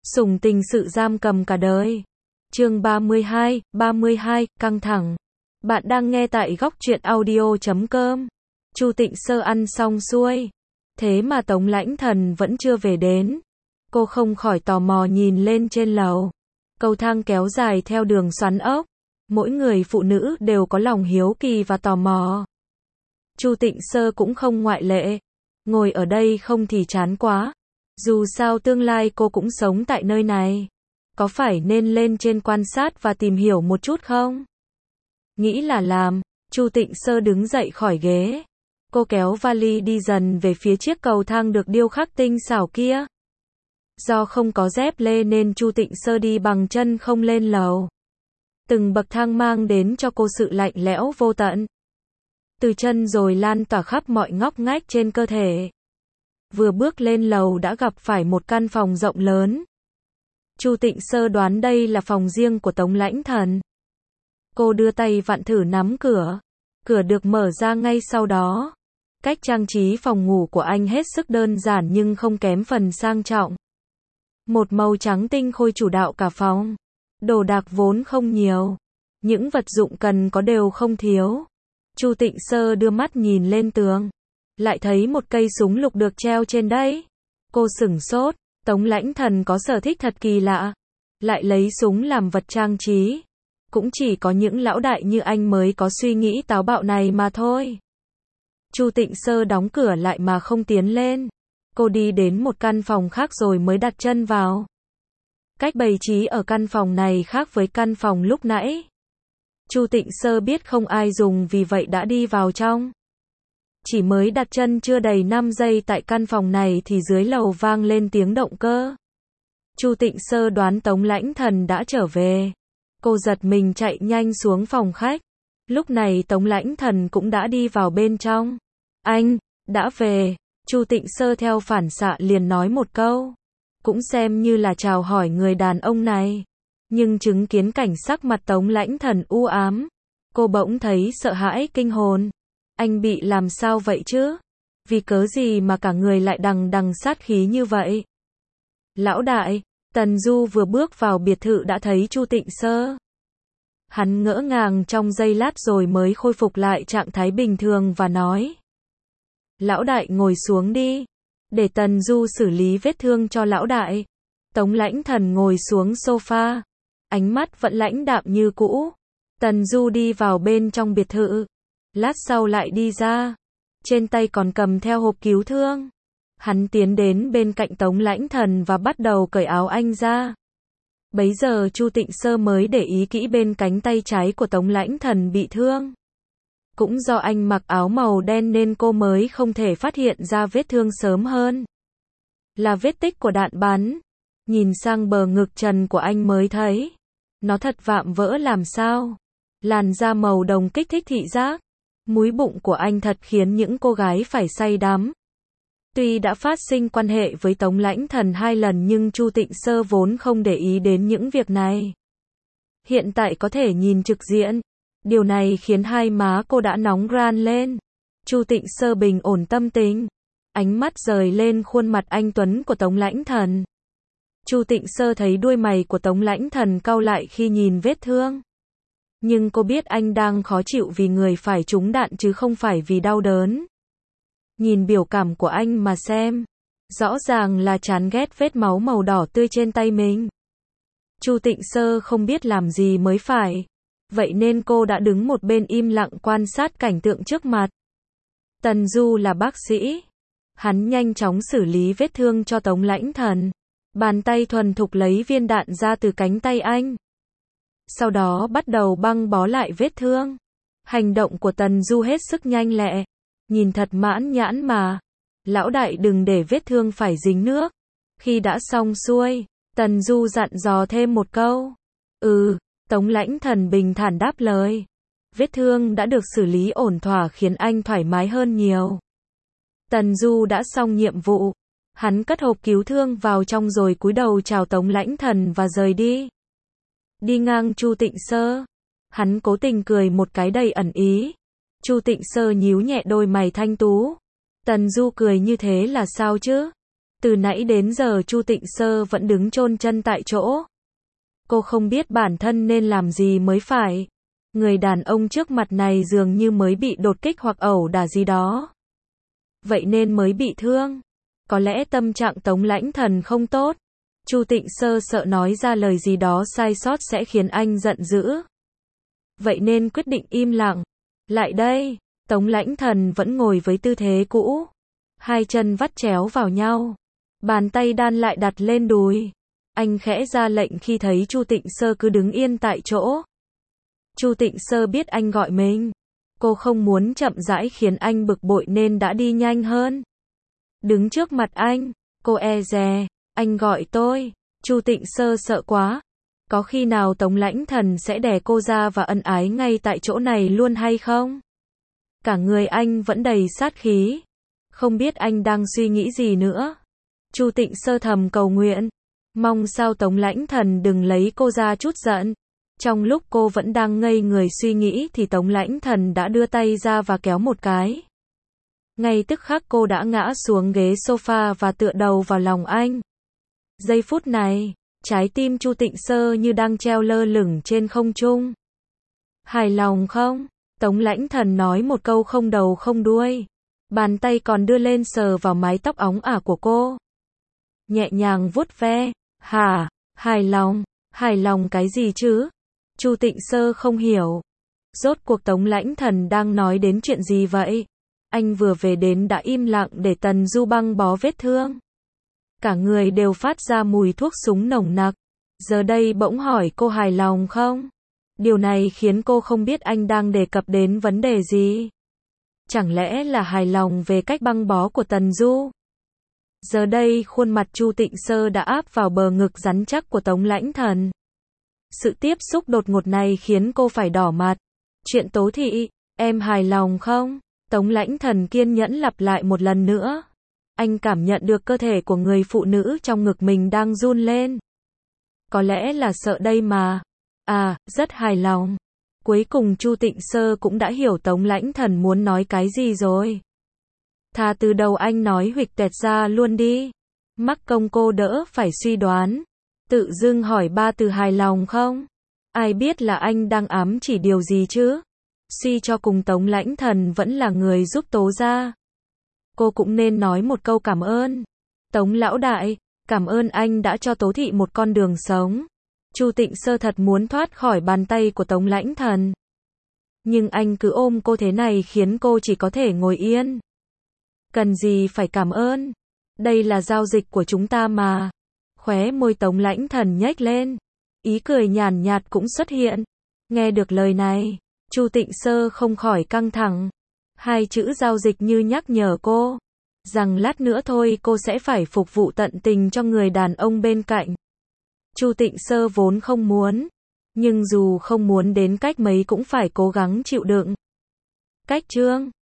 Sủng tình sự giam cầm cả đời. Chương 32, căng thẳng. Bạn đang nghe tại góc truyện audio.com. Chu Tịnh Sơ ăn xong xuôi, thế mà Tống Lãnh Thần vẫn chưa về đến. Cô không khỏi tò mò nhìn lên trên lầu. Cầu thang kéo dài theo đường xoắn ốc. Mỗi người phụ nữ đều có lòng hiếu kỳ và tò mò. Chu Tịnh Sơ cũng không ngoại lệ. Ngồi ở đây không thì chán quá. Dù sao tương lai cô cũng sống tại nơi này. Có phải nên lên trên quan sát và tìm hiểu một chút không? Nghĩ là làm, Chu Tịnh Sơ đứng dậy khỏi ghế. Cô kéo vali đi dần về phía chiếc cầu thang được điêu khắc tinh xảo kia. Do không có dép lê nên Chu Tịnh Sơ đi bằng chân không lên lầu. Từng bậc thang mang đến cho cô sự lạnh lẽo vô tận. Từ chân rồi lan tỏa khắp mọi ngóc ngách trên cơ thể. Vừa bước lên lầu đã gặp phải một căn phòng rộng lớn. Chu Tịnh Sơ đoán đây là phòng riêng của Tống Lãnh Thần. Cô đưa tay vặn thử nắm cửa. Cửa được mở ra ngay sau đó. Cách trang trí phòng ngủ của anh hết sức đơn giản nhưng không kém phần sang trọng. Một màu trắng tinh khôi chủ đạo cả phòng. Đồ đạc vốn không nhiều. Những vật dụng cần có đều không thiếu. Chu Tịnh Sơ đưa mắt nhìn lên tường. Lại thấy một cây súng lục được treo trên đấy. Cô sửng sốt, Tống Lãnh Thần có sở thích thật kỳ lạ. Lại lấy súng làm vật trang trí. Cũng chỉ có những lão đại như anh mới có suy nghĩ táo bạo này mà thôi. Chu Tịnh Sơ đóng cửa lại mà không tiến lên. Cô đi đến một căn phòng khác rồi mới đặt chân vào. Cách bày trí ở căn phòng này khác với căn phòng lúc nãy. Chu Tịnh Sơ biết không ai dùng vì vậy đã đi vào trong. Chỉ mới đặt chân chưa đầy 5 giây tại căn phòng này thì dưới lầu vang lên tiếng động cơ. Chu Tịnh Sơ đoán Tống Lãnh Thần đã trở về. Cô giật mình chạy nhanh xuống phòng khách. Lúc này Tống Lãnh Thần cũng đã đi vào bên trong. Anh, đã về. Chu Tịnh Sơ theo phản xạ liền nói một câu. Cũng xem như là chào hỏi người đàn ông này. Nhưng chứng kiến cảnh sắc mặt Tống Lãnh Thần u ám. Cô bỗng thấy sợ hãi kinh hồn. Anh bị làm sao vậy chứ? Vì cớ gì mà cả người lại đằng đằng sát khí như vậy? Lão đại, Tần Du vừa bước vào biệt thự đã thấy Chu Tịnh Sơ. Hắn ngỡ ngàng trong giây lát rồi mới khôi phục lại trạng thái bình thường và nói. Lão đại ngồi xuống đi. Để Tần Du xử lý vết thương cho lão đại. Tống Lãnh Thần ngồi xuống sofa. Ánh mắt vẫn lãnh đạm như cũ. Tần Du đi vào bên trong biệt thự. Lát sau lại đi ra. Trên tay còn cầm theo hộp cứu thương. Hắn tiến đến bên cạnh Tống Lãnh Thần và bắt đầu cởi áo anh ra. Bấy giờ Chu Tịnh Sơ mới để ý kỹ bên cánh tay trái của Tống Lãnh Thần bị thương. Cũng do anh mặc áo màu đen nên cô mới không thể phát hiện ra vết thương sớm hơn. Là vết tích của đạn bắn. Nhìn sang bờ ngực trần của anh mới thấy. Nó thật vạm vỡ làm sao. Làn da màu đồng kích thích thị giác. Múi bụng của anh thật khiến những cô gái phải say đắm. Tuy đã phát sinh quan hệ với Tống Lãnh Thần 2 lần nhưng Chu Tịnh Sơ vốn không để ý đến những việc này. Hiện tại có thể nhìn trực diện. Điều này khiến hai má cô đã nóng ran lên. Chu Tịnh Sơ bình ổn tâm tình. Ánh mắt rời lên khuôn mặt anh tuấn của Tống Lãnh Thần. Chu Tịnh Sơ thấy đuôi mày của Tống Lãnh Thần cau lại khi nhìn vết thương. Nhưng cô biết anh đang khó chịu vì người phải trúng đạn chứ không phải vì đau đớn. Nhìn biểu cảm của anh mà xem. Rõ ràng là chán ghét vết máu màu đỏ tươi trên tay mình. Chu Tịnh Sơ không biết làm gì mới phải. Vậy nên cô đã đứng một bên im lặng quan sát cảnh tượng trước mặt. Tần Du là bác sĩ. Hắn nhanh chóng xử lý vết thương cho Tống Lãnh Thần. Bàn tay thuần thục lấy viên đạn ra từ cánh tay anh. Sau đó bắt đầu băng bó lại vết thương. Hành động của Tần Du hết sức nhanh lẹ. Nhìn thật mãn nhãn mà. Lão đại đừng để vết thương phải dính nước. Khi đã xong xuôi, Tần Du dặn dò thêm một câu. Tống Lãnh Thần bình thản đáp lời. Vết thương đã được xử lý ổn thỏa khiến anh thoải mái hơn nhiều. Tần Du đã xong nhiệm vụ. Hắn cất hộp cứu thương vào trong rồi cúi đầu chào Tống Lãnh Thần và rời đi. Đi ngang Chu Tịnh Sơ. Hắn cố tình cười một cái đầy ẩn ý. Chu Tịnh Sơ nhíu nhẹ đôi mày thanh tú. Tần Du cười như thế là sao chứ? Từ nãy đến giờ Chu Tịnh Sơ vẫn đứng chôn chân tại chỗ. Cô không biết bản thân nên làm gì mới phải. Người đàn ông trước mặt này dường như mới bị đột kích hoặc ẩu đả gì đó. Vậy nên mới bị thương. Có lẽ tâm trạng Tống Lãnh Thần không tốt. Chu Tịnh Sơ sợ nói ra lời gì đó sai sót sẽ khiến anh giận dữ. Vậy nên quyết định im lặng. Lại đây, Tống Lãnh Thần vẫn ngồi với tư thế cũ. Hai chân vắt chéo vào nhau. Bàn tay đan lại đặt lên đùi. Anh khẽ ra lệnh khi thấy Chu Tịnh Sơ cứ đứng yên tại chỗ. Chu Tịnh Sơ biết anh gọi mình. Cô không muốn chậm rãi khiến anh bực bội nên đã đi nhanh hơn. Đứng trước mặt anh, cô e dè, anh gọi tôi. Chu Tịnh Sơ sợ quá. Có khi nào Tống Lãnh Thần sẽ đè cô ra và ân ái ngay tại chỗ này luôn hay không? Cả người anh vẫn đầy sát khí. Không biết anh đang suy nghĩ gì nữa. Chu Tịnh Sơ thầm cầu nguyện. Mong sao Tống Lãnh Thần đừng lấy cô ra chút giận. Trong lúc cô vẫn đang ngây người suy nghĩ thì Tống Lãnh Thần đã đưa tay ra và kéo một cái. Ngay tức khắc cô đã ngã xuống ghế sofa và tựa đầu vào lòng anh. Giây phút này, trái tim Chu Tịnh Sơ như đang treo lơ lửng trên không trung. Hài lòng không? Tống Lãnh Thần nói một câu không đầu không đuôi. Bàn tay còn đưa lên sờ vào mái tóc óng ả của cô. Nhẹ nhàng vuốt ve. Hả? Hài lòng? Hài lòng cái gì chứ? Chu Tịnh Sơ không hiểu. Rốt cuộc Tống Lãnh Thần đang nói đến chuyện gì vậy? Anh vừa về đến đã im lặng để Tần Du băng bó vết thương. Cả người đều phát ra mùi thuốc súng nồng nặc. Giờ đây bỗng hỏi cô hài lòng không? Điều này khiến cô không biết anh đang đề cập đến vấn đề gì. Chẳng lẽ là hài lòng về cách băng bó của Tần Du? Giờ đây khuôn mặt Chu Tịnh Sơ đã áp vào bờ ngực rắn chắc của Tống Lãnh Thần. Sự tiếp xúc đột ngột này khiến cô phải đỏ mặt. Chuyện Tố Thị, em hài lòng không? Tống Lãnh Thần kiên nhẫn lặp lại một lần nữa. Anh cảm nhận được cơ thể của người phụ nữ trong ngực mình đang run lên. Có lẽ là sợ đây mà. À, rất hài lòng. Cuối cùng Chu Tịnh Sơ cũng đã hiểu Tống Lãnh Thần muốn nói cái gì rồi. Thà từ đầu anh nói huỵch toẹt ra luôn đi. Mắc công cô đỡ phải suy đoán. Tự dưng hỏi ba từ hài lòng không? Ai biết là anh đang ám chỉ điều gì chứ? Suy cho cùng Tống Lãnh Thần vẫn là người giúp Tố ra. Cô cũng nên nói một câu cảm ơn. Tống lão đại, cảm ơn anh đã cho Tố Thị một con đường sống. Chu Tịnh Sơ thật muốn thoát khỏi bàn tay của Tống Lãnh Thần. Nhưng anh cứ ôm cô thế này khiến cô chỉ có thể ngồi yên. Cần gì phải cảm ơn? Đây là giao dịch của chúng ta mà. Khóe môi Tống Lãnh Thần nhếch lên. Ý cười nhàn nhạt cũng xuất hiện. Nghe được lời này, Chu Tịnh Sơ không khỏi căng thẳng. Hai chữ giao dịch như nhắc nhở cô rằng lát nữa thôi cô sẽ phải phục vụ tận tình cho người đàn ông bên cạnh. Chu Tịnh Sơ vốn không muốn, nhưng dù không muốn đến cách mấy cũng phải cố gắng chịu đựng. Cách chương